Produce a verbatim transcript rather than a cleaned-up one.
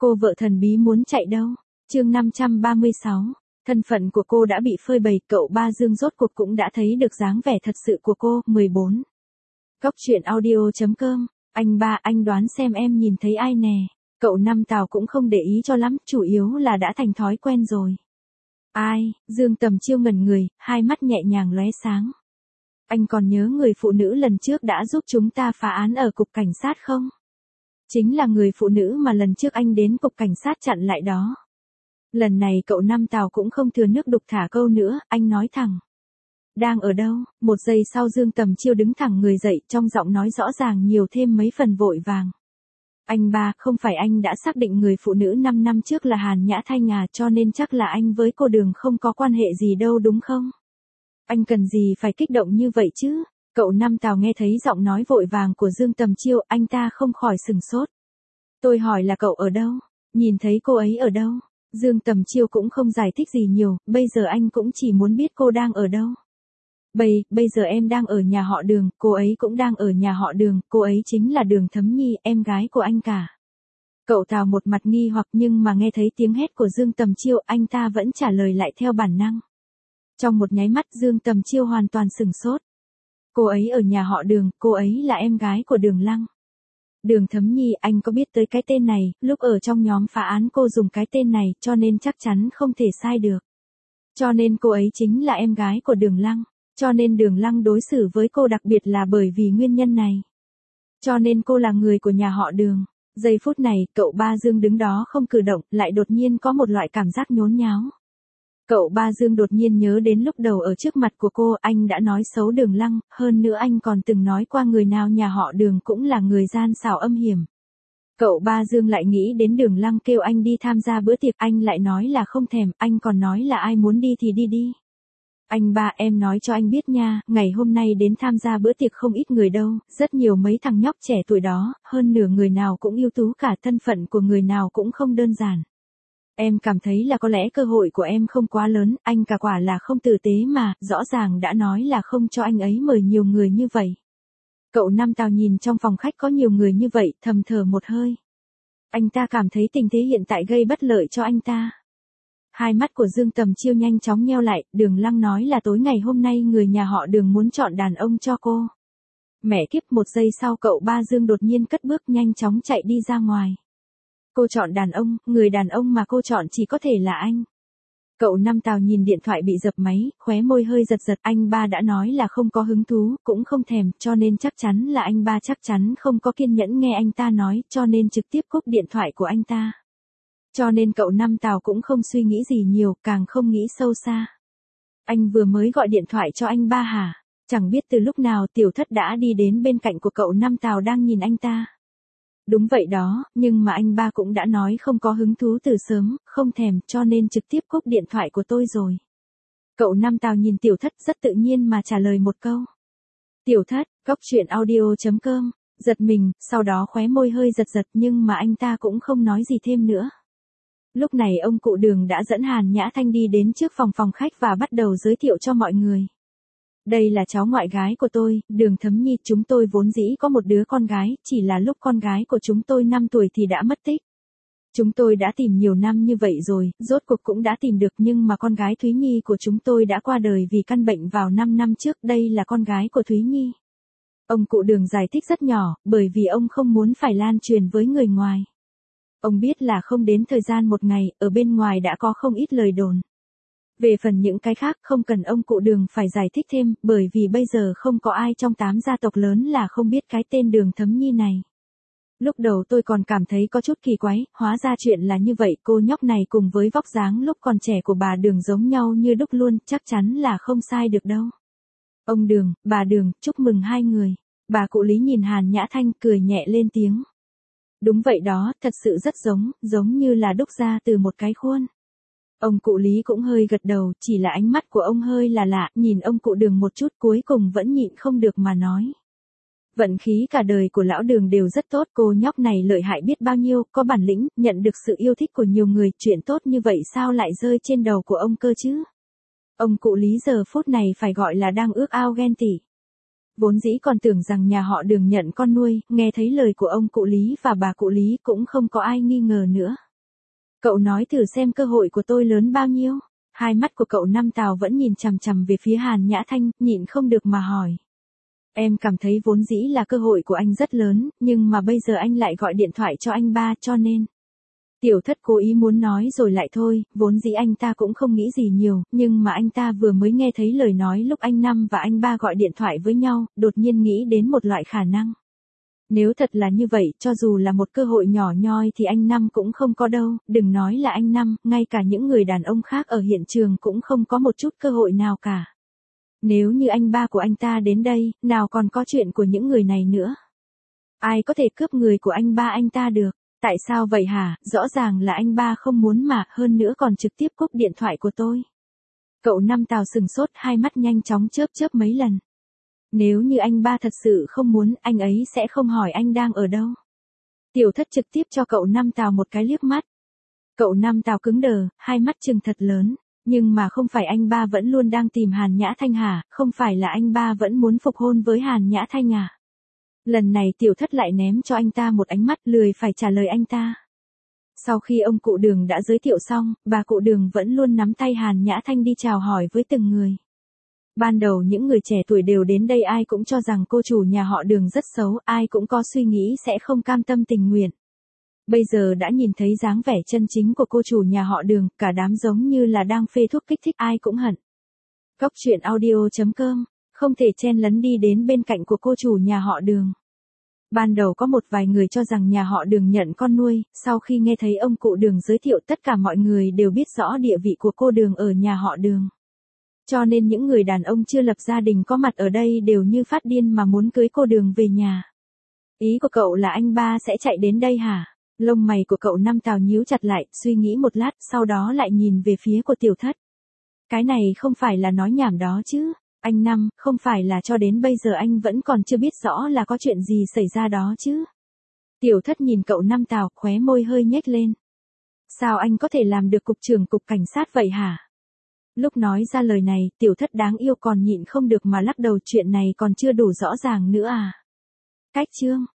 Cô vợ thần bí muốn chạy đâu? Chương năm trăm ba mươi sáu. Thân phận của cô đã bị phơi bày, cậu ba Dương rốt cuộc cũng đã thấy được dáng vẻ thật sự của cô. mười bốn. Cóc truyện audio chấm com. Anh ba, anh đoán xem em nhìn thấy ai nè? Cậu Năm Tào cũng không để ý cho lắm, chủ yếu là đã thành thói quen rồi. Ai? Dương Tầm Chiêu ngẩn người, hai mắt nhẹ nhàng lóe sáng. Anh còn nhớ người phụ nữ lần trước đã giúp chúng ta phá án ở cục cảnh sát không? Chính là người phụ nữ mà lần trước anh đến cục cảnh sát chặn lại đó. Lần này cậu Năm Tào cũng không thừa nước đục thả câu nữa, anh nói thẳng. Đang ở đâu? Một giây sau Dương Tầm Chiêu đứng thẳng người dậy, trong giọng nói rõ ràng nhiều thêm mấy phần vội vàng. Anh ba, không phải anh đã xác định người phụ nữ năm năm trước là Hàn Nhã Thanh à, cho nên chắc là anh với cô Đường không có quan hệ gì đâu đúng không? Anh cần gì phải kích động như vậy chứ? Cậu Năm Tào nghe thấy giọng nói vội vàng của Dương Tầm Chiêu, anh ta không khỏi sừng sốt. Tôi hỏi là cậu ở đâu? Nhìn thấy cô ấy ở đâu? Dương Tầm Chiêu cũng không giải thích gì nhiều, bây giờ anh cũng chỉ muốn biết cô đang ở đâu. Bây, bây giờ em đang ở nhà họ Đường, cô ấy cũng đang ở nhà họ Đường, cô ấy chính là Đường Thấm Nhi, em gái của anh cả. Cậu Tào một mặt nghi hoặc nhưng mà nghe thấy tiếng hét của Dương Tầm Chiêu, anh ta vẫn trả lời lại theo bản năng. Trong một nháy mắt Dương Tầm Chiêu hoàn toàn sừng sốt. Cô ấy ở nhà họ Đường, cô ấy là em gái của Đường Lăng. Đường Thấm Nhi, anh có biết tới cái tên này, lúc ở trong nhóm phá án cô dùng cái tên này, cho nên chắc chắn không thể sai được. Cho nên cô ấy chính là em gái của Đường Lăng, cho nên Đường Lăng đối xử với cô đặc biệt là bởi vì nguyên nhân này. Cho nên cô là người của nhà họ Đường. Giây phút này, cậu ba Dương đứng đó không cử động, lại đột nhiên có một loại cảm giác nhốn nháo. Cậu ba Dương đột nhiên nhớ đến lúc đầu ở trước mặt của cô, anh đã nói xấu Đường Lăng, hơn nữa anh còn từng nói qua người nào nhà họ Đường cũng là người gian xảo âm hiểm. Cậu ba Dương lại nghĩ đến Đường Lăng kêu anh đi tham gia bữa tiệc, anh lại nói là không thèm, anh còn nói là ai muốn đi thì đi đi. Anh ba, em nói cho anh biết nha, ngày hôm nay đến tham gia bữa tiệc không ít người đâu, rất nhiều mấy thằng nhóc trẻ tuổi đó, hơn nửa người nào cũng ưu tú cả, thân phận của người nào cũng không đơn giản. Em cảm thấy là có lẽ cơ hội của em không quá lớn, anh cả quả là không tử tế mà, rõ ràng đã nói là không cho anh ấy mời nhiều người như vậy. Cậu Năm Tào nhìn trong phòng khách có nhiều người như vậy, thầm thở một hơi. Anh ta cảm thấy tình thế hiện tại gây bất lợi cho anh ta. Hai mắt của Dương Tầm Chiêu nhanh chóng nheo lại, Đường Lăng nói là tối ngày hôm nay người nhà họ Đường muốn chọn đàn ông cho cô. Mẹ kiếp, một giây sau cậu ba Dương đột nhiên cất bước nhanh chóng chạy đi ra ngoài. Cô chọn đàn ông, người đàn ông mà cô chọn chỉ có thể là anh. Cậu Năm Tào nhìn điện thoại bị dập máy, khóe môi hơi giật giật, anh ba đã nói là không có hứng thú, cũng không thèm, cho nên chắc chắn là anh ba chắc chắn không có kiên nhẫn nghe anh ta nói, cho nên trực tiếp cúp điện thoại của anh ta. Cho nên cậu Năm Tào cũng không suy nghĩ gì nhiều, càng không nghĩ sâu xa. Anh vừa mới gọi điện thoại cho anh ba hả? Chẳng biết từ lúc nào Tiểu Thất đã đi đến bên cạnh của cậu Năm Tào đang nhìn anh ta. Đúng vậy đó, nhưng mà anh ba cũng đã nói không có hứng thú từ sớm, không thèm, cho nên trực tiếp cúp điện thoại của tôi rồi. Cậu Năm Tào nhìn Tiểu Thất rất tự nhiên mà trả lời một câu. Tiểu Thất, cóc truyện audio chấm com, giật mình, sau đó khóe môi hơi giật giật nhưng mà anh ta cũng không nói gì thêm nữa. Lúc này ông cụ Đường đã dẫn Hàn Nhã Thanh đi đến trước phòng phòng khách và bắt đầu giới thiệu cho mọi người. Đây là cháu ngoại gái của tôi, Đường Thấm Nhi, chúng tôi vốn dĩ có một đứa con gái, chỉ là lúc con gái của chúng tôi năm tuổi thì đã mất tích. Chúng tôi đã tìm nhiều năm như vậy rồi, rốt cuộc cũng đã tìm được nhưng mà con gái Thúy Nhi của chúng tôi đã qua đời vì căn bệnh vào năm năm trước, đây là con gái của Thúy Nhi. Ông cụ Đường giải thích rất nhỏ, bởi vì ông không muốn phải lan truyền với người ngoài. Ông biết là không đến thời gian một ngày, ở bên ngoài đã có không ít lời đồn. Về phần những cái khác không cần ông cụ Đường phải giải thích thêm, bởi vì bây giờ không có ai trong tám gia tộc lớn là không biết cái tên Đường Thấm Nhi này. Lúc đầu tôi còn cảm thấy có chút kỳ quái, hóa ra chuyện là như vậy, cô nhóc này cùng với vóc dáng lúc còn trẻ của bà Đường giống nhau như đúc luôn, chắc chắn là không sai được đâu. Ông Đường, bà Đường, chúc mừng hai người. Bà cụ Lý nhìn Hàn Nhã Thanh cười nhẹ lên tiếng. Đúng vậy đó, thật sự rất giống, giống như là đúc ra từ một cái khuôn. Ông cụ Lý cũng hơi gật đầu, chỉ là ánh mắt của ông hơi là lạ, nhìn ông cụ Đường một chút cuối cùng vẫn nhịn không được mà nói. Vận khí cả đời của lão Đường đều rất tốt, cô nhóc này lợi hại biết bao nhiêu, có bản lĩnh, nhận được sự yêu thích của nhiều người, chuyện tốt như vậy sao lại rơi trên đầu của ông cơ chứ? Ông cụ Lý giờ phút này phải gọi là đang ước ao ghen tị. Vốn dĩ còn tưởng rằng nhà họ Đường nhận con nuôi, nghe thấy lời của ông cụ Lý và bà cụ Lý cũng không có ai nghi ngờ nữa. Cậu nói thử xem cơ hội của tôi lớn bao nhiêu. Hai mắt của cậu Năm Tào vẫn nhìn chằm chằm về phía Hàn Nhã Thanh, nhịn không được mà hỏi. Em cảm thấy vốn dĩ là cơ hội của anh rất lớn, nhưng mà bây giờ anh lại gọi điện thoại cho anh ba cho nên. Tiểu Thất cố ý muốn nói rồi lại thôi, vốn dĩ anh ta cũng không nghĩ gì nhiều, nhưng mà anh ta vừa mới nghe thấy lời nói lúc anh Năm và anh ba gọi điện thoại với nhau, đột nhiên nghĩ đến một loại khả năng. Nếu thật là như vậy, cho dù là một cơ hội nhỏ nhoi thì anh Năm cũng không có đâu, đừng nói là anh Năm, ngay cả những người đàn ông khác ở hiện trường cũng không có một chút cơ hội nào cả. Nếu như anh ba của anh ta đến đây, nào còn có chuyện của những người này nữa. Ai có thể cướp người của anh ba anh ta được? Tại sao vậy hả? Rõ ràng là anh ba không muốn mà, hơn nữa còn trực tiếp cúp điện thoại của tôi. Cậu Năm Tào sừng sốt, hai mắt nhanh chóng chớp chớp mấy lần. Nếu như anh ba thật sự không muốn, anh ấy sẽ không hỏi anh đang ở đâu. Tiểu Thất trực tiếp cho cậu Năm Tào một cái liếc mắt. Cậu Năm Tào cứng đờ, hai mắt trừng thật lớn. Nhưng mà không phải anh ba vẫn luôn đang tìm Hàn Nhã Thanh hả? Không phải là anh ba vẫn muốn phục hôn với Hàn Nhã Thanh à? Lần này Tiểu Thất lại ném cho anh ta một ánh mắt, lười phải trả lời anh ta. Sau khi ông cụ Đường đã giới thiệu xong, bà cụ Đường vẫn luôn nắm tay Hàn Nhã Thanh đi chào hỏi với từng người. Ban đầu những người trẻ tuổi đều đến đây ai cũng cho rằng cô chủ nhà họ Đường rất xấu, ai cũng có suy nghĩ sẽ không cam tâm tình nguyện. Bây giờ đã nhìn thấy dáng vẻ chân chính của cô chủ nhà họ Đường, cả đám giống như là đang phê thuốc kích thích, ai cũng hận. Góc truyện audio chấm com, không thể chen lấn đi đến bên cạnh của cô chủ nhà họ Đường. Ban đầu có một vài người cho rằng nhà họ Đường nhận con nuôi, sau khi nghe thấy ông cụ Đường giới thiệu tất cả mọi người đều biết rõ địa vị của cô Đường ở nhà họ Đường. Cho nên những người đàn ông chưa lập gia đình có mặt ở đây đều như phát điên mà muốn cưới cô Đường về nhà. Ý của cậu là anh ba sẽ chạy đến đây hả? Lông mày của cậu Năm Tào nhíu chặt lại, suy nghĩ một lát, sau đó lại nhìn về phía của Tiểu Thất. Cái này không phải là nói nhảm đó chứ. Anh Năm, không phải là cho đến bây giờ anh vẫn còn chưa biết rõ là có chuyện gì xảy ra đó chứ. Tiểu Thất nhìn cậu Năm Tào, khóe môi hơi nhếch lên. Sao anh có thể làm được cục trưởng cục cảnh sát vậy hả? Lúc nói ra lời này, Tiểu Thất đáng yêu còn nhịn không được mà lắc đầu, chuyện này còn chưa đủ rõ ràng nữa à. Cách chương.